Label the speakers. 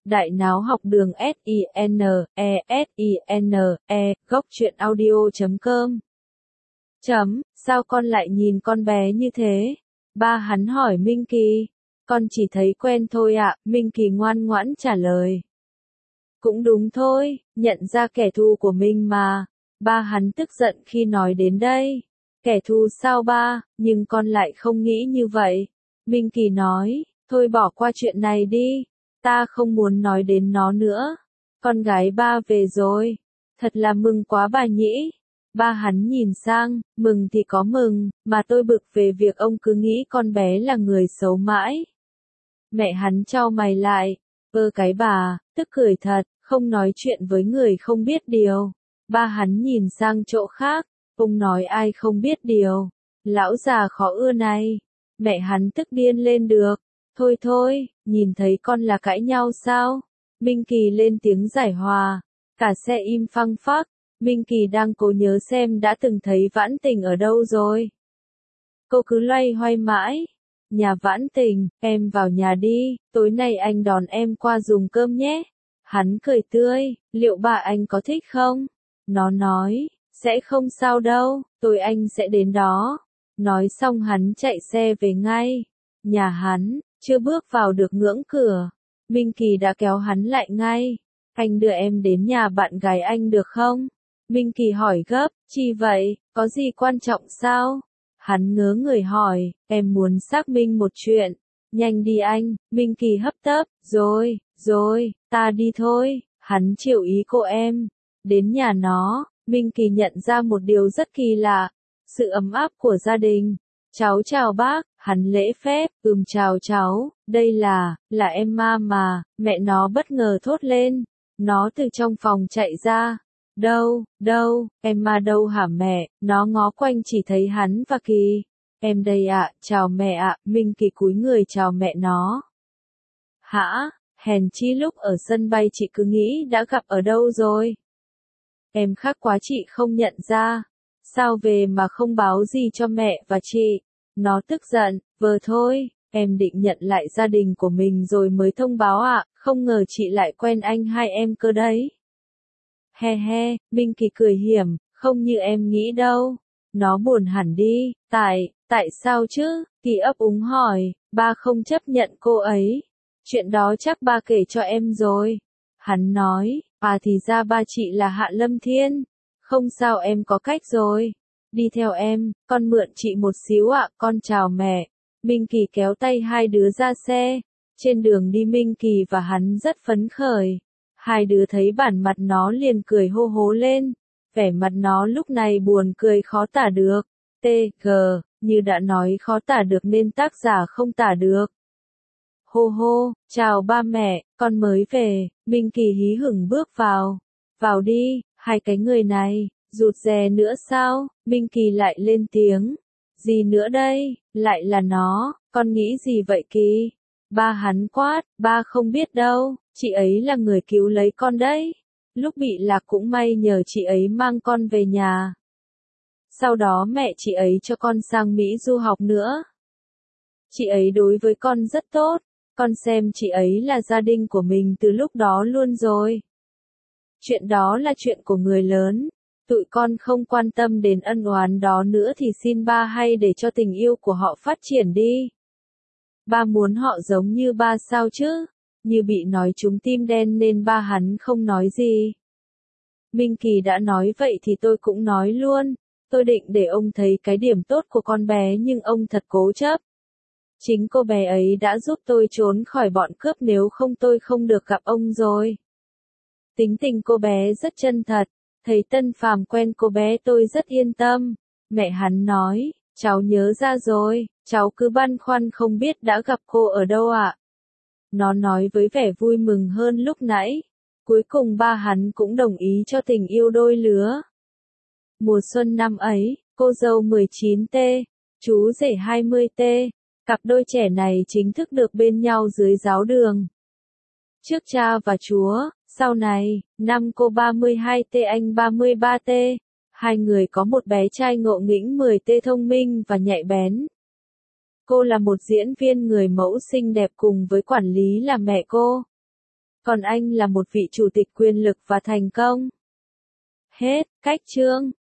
Speaker 1: Đại Náo Học Đường SINE, góc truyện audio.com. Sao con lại nhìn con bé như thế? Ba hắn hỏi Minh Kỳ. Con chỉ thấy quen thôi ạ, Minh Kỳ ngoan ngoãn trả lời. Cũng đúng thôi, nhận ra kẻ thù của mình mà. Ba hắn tức giận khi nói đến đây. Kẻ thù sao ba, nhưng con lại không nghĩ như vậy. Minh Kỳ nói, thôi bỏ qua chuyện này đi, ta không muốn nói đến nó nữa. Con gái ba về rồi, thật là mừng quá bà nhỉ. Ba hắn nhìn sang, mừng thì có mừng, mà tôi bực về việc ông cứ nghĩ con bé là người xấu mãi. Mẹ hắn chau mày lại, cái bà, tức cười thật, không nói chuyện với người không biết điều. Ba hắn nhìn sang chỗ khác, ông nói ai không biết điều, lão già khó ưa này. Mẹ hắn tức điên lên được, thôi thôi, nhìn thấy con là cãi nhau sao? Minh Kỳ lên tiếng giải hòa, cả xe im phăng phắc. Minh Kỳ đang cố nhớ xem đã từng thấy Vãn Tình ở đâu rồi. Cô cứ loay hoay mãi. Nhà Vãn Tình, em vào nhà đi, tối nay anh đón em qua dùng cơm nhé. Hắn cười tươi, liệu bà anh có thích không? Nó nói, sẽ không sao đâu, tối anh sẽ đến đó. Nói xong hắn chạy xe về ngay. Nhà hắn, chưa bước vào được ngưỡng cửa. Minh Kỳ đã kéo hắn lại ngay. Anh đưa em đến nhà bạn gái anh được không? Minh Kỳ hỏi gấp, chi vậy, có gì quan trọng sao? Hắn ngớ người hỏi, em muốn xác minh một chuyện. Nhanh đi anh, Minh Kỳ hấp tấp, rồi, ta đi thôi. Hắn chiều ý cô em. Đến nhà nó, Minh Kỳ nhận ra một điều rất kỳ lạ. Sự ấm áp của gia đình. Cháu chào bác, hắn lễ phép, chào cháu, đây là em mà, mẹ nó bất ngờ thốt lên. Nó từ trong phòng chạy ra. Đâu, em mà đâu hả mẹ, nó ngó quanh chỉ thấy hắn và Kỳ. Em đây ạ, chào mẹ ạ, Minh Kỳ cúi người chào mẹ nó. Hả, hèn chi lúc ở sân bay chị cứ nghĩ đã gặp ở đâu rồi. Em khác quá chị không nhận ra, sao về mà không báo gì cho mẹ và chị. Nó tức giận, thôi, em định nhận lại gia đình của mình rồi mới thông báo ạ, không ngờ chị lại quen anh hai em cơ đấy. He, Minh Kỳ cười hiểm, không như em nghĩ đâu. Nó buồn hẳn đi, tại sao chứ? Kỳ ấp úng hỏi, ba không chấp nhận cô ấy. Chuyện đó chắc ba kể cho em rồi. Hắn nói, thì ra ba chị là Hạ Lâm Thiên. Không sao em có cách rồi. Đi theo em, con mượn chị một xíu ạ, con chào mẹ. Minh Kỳ kéo tay hai đứa ra xe. Trên đường đi Minh Kỳ và hắn rất phấn khởi. Hai đứa thấy bản mặt nó liền cười hô hố lên. Vẻ mặt nó lúc này buồn cười khó tả được. Như đã nói khó tả được nên tác giả không tả được. Hô, chào ba mẹ, con mới về. Minh Kỳ hí hửng bước vào. Vào đi, hai cái người này, rụt rè nữa sao? Minh Kỳ lại lên tiếng. Gì nữa đây, lại là nó, con nghĩ gì vậy Kỳ? Ba hắn quát, ba không biết đâu, chị ấy là người cứu lấy con đấy. Lúc bị lạc cũng may nhờ chị ấy mang con về nhà. Sau đó mẹ chị ấy cho con sang Mỹ du học nữa. Chị ấy đối với con rất tốt, con xem chị ấy là gia đình của mình từ lúc đó luôn rồi. Chuyện đó là chuyện của người lớn, tụi con không quan tâm đến ân oán đó nữa thì xin ba hay để cho tình yêu của họ phát triển đi. Ba muốn họ giống như ba sao chứ? Như bị nói trúng tim đen nên ba hắn không nói gì. Minh Kỳ đã nói vậy thì tôi cũng nói luôn. Tôi định để ông thấy cái điểm tốt của con bé nhưng ông thật cố chấp. Chính cô bé ấy đã giúp tôi trốn khỏi bọn cướp nếu không tôi không được gặp ông rồi. Tính tình cô bé rất chân thật. Thấy Tân Phàm quen cô bé tôi rất yên tâm. Mẹ hắn nói, cháu nhớ ra rồi, cháu cứ băn khoăn không biết đã gặp cô ở đâu ạ. Nó nói với vẻ vui mừng hơn lúc nãy. Cuối cùng ba hắn cũng đồng ý cho tình yêu đôi lứa. Mùa xuân năm ấy, cô dâu 19T, chú rể 20T, cặp đôi trẻ này chính thức được bên nhau dưới giáo đường. Trước cha và Chúa, sau này, năm cô 32T anh 33T, hai người có một bé trai ngộ nghĩnh 10T thông minh và nhạy bén. Cô là một diễn viên người mẫu xinh đẹp cùng với quản lý là mẹ cô. Còn anh là một vị chủ tịch quyền lực và thành công. Hết, cách chương.